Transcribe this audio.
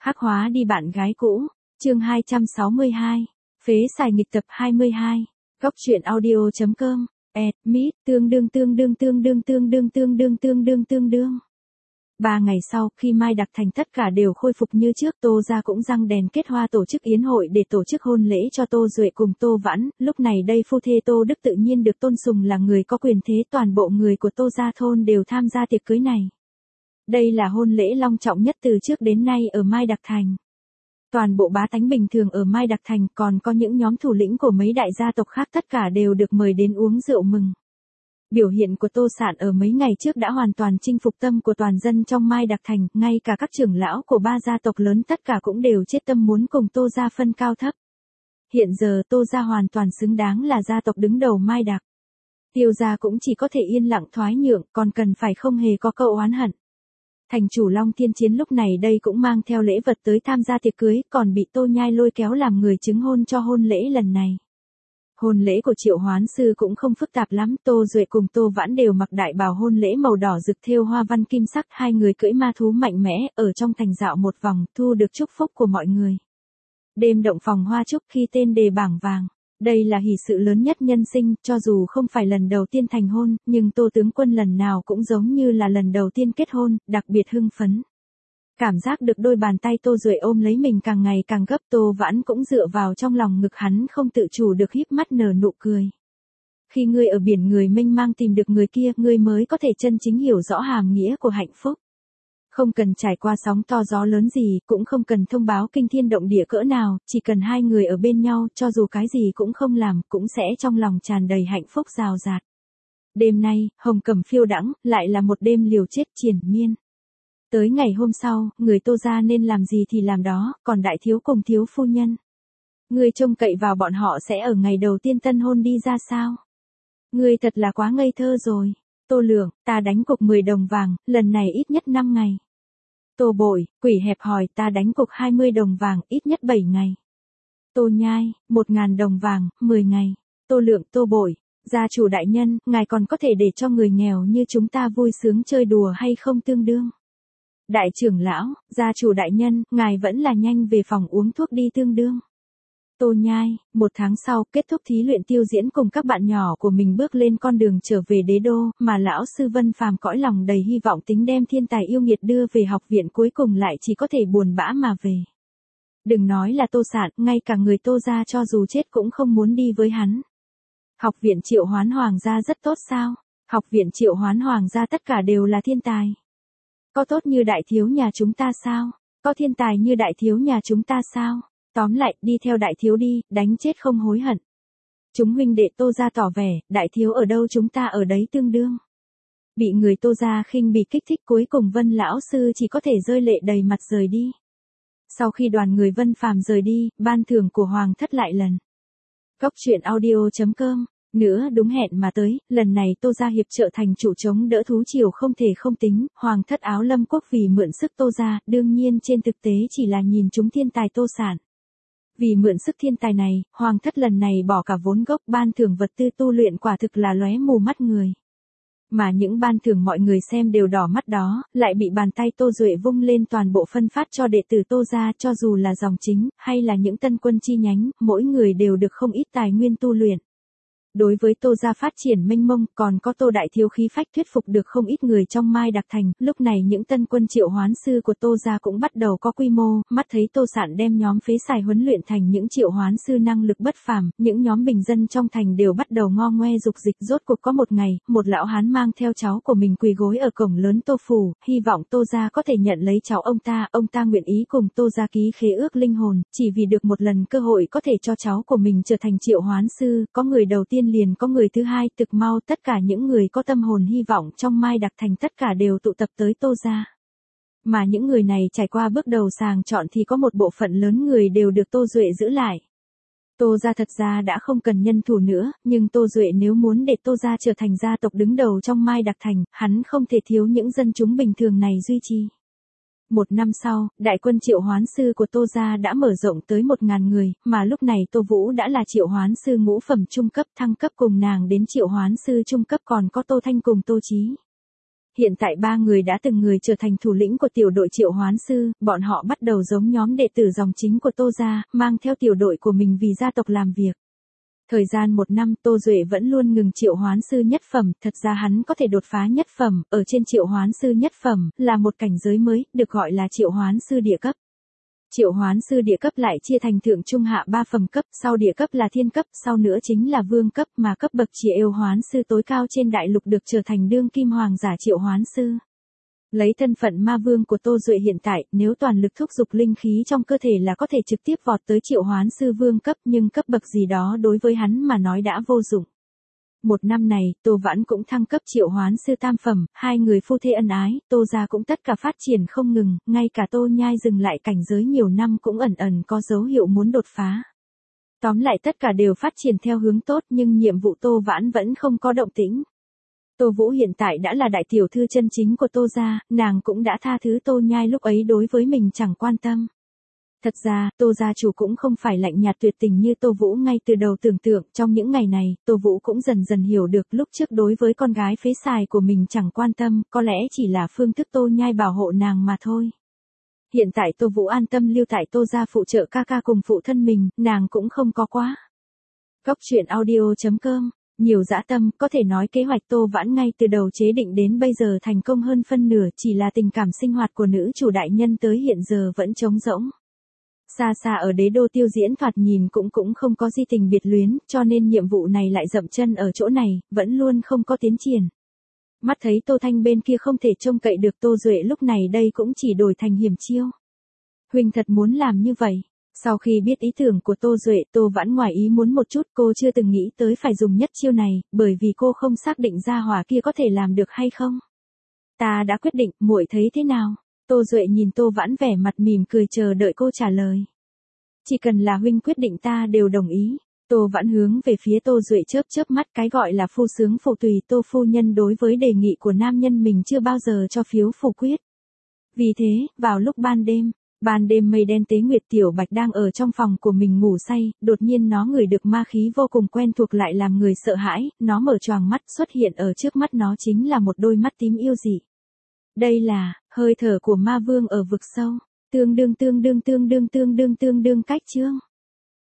Hắc hóa đi bạn gái cũ, chương 262, phế xài nghịch tập 22, góc truyện audio.com, mít, tương đương. 3 ngày sau, khi Mai Đặc Thành tất cả đều khôi phục như trước, Tô gia cũng răng đèn kết hoa tổ chức yến hội để tổ chức hôn lễ cho Tô Duệ cùng Tô Vãn, lúc này đây phu thê Tô Đức tự nhiên được tôn sùng là người có quyền thế, toàn bộ người của Tô gia thôn đều tham gia tiệc cưới này. Đây là hôn lễ long trọng nhất từ trước đến nay ở Mai Đặc Thành. Toàn bộ bá tánh bình thường ở Mai Đặc Thành còn có những nhóm thủ lĩnh của mấy đại gia tộc khác tất cả đều được mời đến uống rượu mừng. Biểu hiện của Tô Sạn ở mấy ngày trước đã hoàn toàn chinh phục tâm của toàn dân trong Mai Đặc Thành, ngay cả các trưởng lão của 3 gia tộc lớn tất cả cũng đều chết tâm muốn cùng Tô gia phân cao thấp. Hiện giờ Tô gia hoàn toàn xứng đáng là gia tộc đứng đầu Mai Đặc. Tiêu gia cũng chỉ có thể yên lặng thoái nhượng, còn cần phải không hề có câu oán hận. Thành chủ Long Thiên Chiến lúc này đây cũng mang theo lễ vật tới tham gia tiệc cưới, còn bị Tô Nhai lôi kéo làm người chứng hôn cho hôn lễ lần này. Hôn lễ của Triệu Hoán Sư cũng không phức tạp lắm, Tô Duệ cùng Tô Vãn đều mặc đại bào hôn lễ màu đỏ rực thêu hoa văn kim sắc, hai người cưỡi ma thú mạnh mẽ, ở trong thành dạo một vòng, thu được chúc phúc của mọi người. Đêm động phòng hoa chúc khi tên đề bảng vàng. Đây là hỷ sự lớn nhất nhân sinh, cho dù không phải lần đầu tiên thành hôn, nhưng Tô tướng quân lần nào cũng giống như là lần đầu tiên kết hôn, đặc biệt hưng phấn. Cảm giác được đôi bàn tay Tô Duệ ôm lấy mình càng ngày càng gấp, Tô Vãn cũng dựa vào trong lòng ngực hắn không tự chủ được híp mắt nở nụ cười. Khi ngươi ở biển người mênh mang tìm được người kia, ngươi mới có thể chân chính hiểu rõ hàm nghĩa của hạnh phúc. Không cần trải qua sóng to gió lớn gì, cũng không cần thông báo kinh thiên động địa cỡ nào, chỉ cần hai người ở bên nhau, cho dù cái gì cũng không làm, cũng sẽ trong lòng tràn đầy hạnh phúc rào rạt. Đêm nay, hồng cầm phiêu đãng, lại là một đêm liều chết triền miên. Tới ngày hôm sau, người Tô gia nên làm gì thì làm đó, còn đại thiếu cùng thiếu phu nhân. Ngươi trông cậy vào bọn họ sẽ ở ngày đầu tiên tân hôn đi ra sao? Ngươi thật là quá ngây thơ rồi. Tô Lượng, ta đánh cục 10 đồng vàng, lần này ít nhất 5 ngày. Tô Bội, quỷ hẹp hòi, ta đánh cục 20 đồng vàng, ít nhất 7 ngày. Tô Nhai, 1.000 đồng vàng, 10 ngày. Tô Lượng, Tô Bội, gia chủ đại nhân, ngài còn có thể để cho người nghèo như chúng ta vui sướng chơi đùa hay không tương đương? Đại trưởng lão, gia chủ đại nhân, ngài vẫn là nhanh về phòng uống thuốc đi tương đương. Tô Nhai, 1 tháng sau, kết thúc thí luyện tiêu diễn cùng các bạn nhỏ của mình bước lên con đường trở về đế đô, mà lão sư Vân Phàm cõi lòng đầy hy vọng tính đem thiên tài yêu nghiệt đưa về học viện cuối cùng lại chỉ có thể buồn bã mà về. Đừng nói là Tô Sạn, ngay cả người Tô gia cho dù chết cũng không muốn đi với hắn. Học viện Triệu Hoán Hoàng gia rất tốt sao? Học viện Triệu Hoán Hoàng gia tất cả đều là thiên tài. Có tốt như đại thiếu nhà chúng ta sao? Có thiên tài như đại thiếu nhà chúng ta sao? Tóm lại, đi theo đại thiếu đi, đánh chết không hối hận. Chúng huynh đệ Tô gia tỏ vẻ, đại thiếu ở đâu chúng ta ở đấy tương đương. Bị người Tô gia khinh bỉ kích thích, cuối cùng Vân lão sư chỉ có thể rơi lệ đầy mặt rời đi. Sau khi đoàn người Vân Phàm rời đi, ban thưởng của Hoàng thất lại lần. Góc truyện audio.com, nữa đúng hẹn mà tới, lần này Tô gia hiệp trợ thành chủ chống đỡ thú triều không thể không tính, Hoàng thất Áo Lâm quốc vì mượn sức Tô gia, đương nhiên trên thực tế chỉ là nhìn chúng thiên tài Tô Sạn. Vì mượn sức thiên tài này, Hoàng thất lần này bỏ cả vốn gốc, ban thưởng vật tư tu luyện quả thực là lóe mù mắt người. Mà những ban thưởng mọi người xem đều đỏ mắt đó, lại bị bàn tay Tô Duệ vung lên toàn bộ phân phát cho đệ tử Tô gia, cho dù là dòng chính, hay là những tân quân chi nhánh, mỗi người đều được không ít tài nguyên tu luyện. Đối với Tô gia phát triển mênh mông, còn có Tô đại thiếu khí phách thuyết phục được không ít người trong Mai Đặc Thành, lúc này những tân quân Triệu Hoán Sư của Tô gia cũng bắt đầu có quy mô, mắt thấy Tô Sạn đem nhóm phế xài huấn luyện thành những Triệu Hoán Sư năng lực bất phàm, những nhóm bình dân trong thành đều bắt đầu ngo ngoe dục dịch. Rốt cuộc có một ngày, một lão hán mang theo cháu của mình quỳ gối ở cổng lớn Tô phủ, hy vọng Tô gia có thể nhận lấy cháu ông ta nguyện ý cùng Tô gia ký khế ước linh hồn, chỉ vì được một lần cơ hội có thể cho cháu của mình trở thành Triệu Hoán Sư, có người đầu tiên liền có người thứ hai, thực mau tất cả những người có tâm hồn hy vọng trong Mai Đặc Thành tất cả đều tụ tập tới Tô gia. Mà những người này trải qua bước đầu sàng chọn thì có một bộ phận lớn người đều được Tô Duệ giữ lại. Tô gia thật ra đã không cần nhân thủ nữa, nhưng Tô Duệ nếu muốn để Tô gia trở thành gia tộc đứng đầu trong Mai Đặc Thành, hắn không thể thiếu những dân chúng bình thường này duy trì. 1 năm sau, đại quân Triệu Hoán Sư của Tô gia đã mở rộng tới 1.000 người, mà lúc này Tô Vũ đã là Triệu Hoán Sư ngũ phẩm trung cấp, thăng cấp cùng nàng đến Triệu Hoán Sư trung cấp, còn có Tô Thanh cùng Tô Chí. Hiện tại ba người đã từng người trở thành thủ lĩnh của tiểu đội Triệu Hoán Sư, bọn họ bắt đầu giống nhóm đệ tử dòng chính của Tô gia, mang theo tiểu đội của mình vì gia tộc làm việc. Thời gian 1 năm Tô Duệ vẫn luôn ngừng Triệu Hoán Sư nhất phẩm, thật ra hắn có thể đột phá nhất phẩm, ở trên Triệu Hoán Sư nhất phẩm, là một cảnh giới mới, được gọi là Triệu Hoán Sư địa cấp. Triệu Hoán Sư địa cấp lại chia thành thượng trung hạ 3 phẩm cấp, sau địa cấp là thiên cấp, sau nữa chính là vương cấp, mà cấp bậc Triệu Yêu Hoán Sư tối cao trên đại lục được trở thành đương kim hoàng giả Triệu Hoán Sư. Lấy thân phận ma vương của Tô Duệ hiện tại, nếu toàn lực thúc giục linh khí trong cơ thể là có thể trực tiếp vọt tới Triệu Hoán Sư vương cấp, nhưng cấp bậc gì đó đối với hắn mà nói đã vô dụng. 1 năm này, Tô Vãn cũng thăng cấp Triệu Hoán Sư tam phẩm, hai người phu thê ân ái, Tô gia cũng tất cả phát triển không ngừng, ngay cả Tô Nhai dừng lại cảnh giới nhiều năm cũng ẩn ẩn có dấu hiệu muốn đột phá. Tóm lại tất cả đều phát triển theo hướng tốt, nhưng nhiệm vụ Tô Vãn vẫn không có động tĩnh. Tô Vũ hiện tại đã là đại tiểu thư chân chính của Tô gia, nàng cũng đã tha thứ Tô Nhai lúc ấy đối với mình chẳng quan tâm. Thật ra, Tô gia chủ cũng không phải lạnh nhạt tuyệt tình như Tô Vũ ngay từ đầu tưởng tượng, trong những ngày này, Tô Vũ cũng dần dần hiểu được lúc trước đối với con gái phế xài của mình chẳng quan tâm, có lẽ chỉ là phương thức Tô Nhai bảo hộ nàng mà thôi. Hiện tại Tô Vũ an tâm lưu tại Tô gia phụ trợ ca ca cùng phụ thân mình, nàng cũng không có quá. Góc truyện audio.com, nhiều dã tâm, có thể nói kế hoạch Tô Vãn ngay từ đầu chế định đến bây giờ thành công hơn phân nửa, chỉ là tình cảm sinh hoạt của nữ chủ đại nhân tới hiện giờ vẫn trống rỗng. Xa xa ở đế đô Tiêu Diễn thoạt nhìn cũng không có di tình biệt luyến, cho nên nhiệm vụ này lại dậm chân ở chỗ này, vẫn luôn không có tiến triển. Mắt thấy Tô Thanh bên kia không thể trông cậy được Tô Duệ lúc này đây cũng chỉ đổi thành hiểm chiêu. Huynh thật muốn làm như vậy. Sau khi biết ý tưởng của Tô Duệ, Tô Vãn ngoài ý muốn một chút, cô chưa từng nghĩ tới phải dùng nhất chiêu này, bởi vì cô không xác định ra hỏa kia có thể làm được hay không. Ta đã quyết định, muội thấy thế nào? Tô Duệ nhìn Tô Vãn vẻ mặt mỉm cười chờ đợi cô trả lời. Chỉ cần là huynh quyết định ta đều đồng ý. Tô Vãn hướng về phía Tô Duệ chớp mắt, cái gọi là phu sướng phụ tùy, Tô phu nhân đối với đề nghị của nam nhân mình chưa bao giờ cho phiếu phủ quyết. Vì thế, vào lúc ban đêm mây đen tế nguyệt Tiểu Bạch đang ở trong phòng của mình ngủ say, đột nhiên nó ngửi được ma khí vô cùng quen thuộc lại làm người sợ hãi, nó mở choàng mắt, xuất hiện ở trước mắt nó chính là một đôi mắt tím yêu dị. Đây là hơi thở của ma vương ở vực sâu, tương đương cách chương.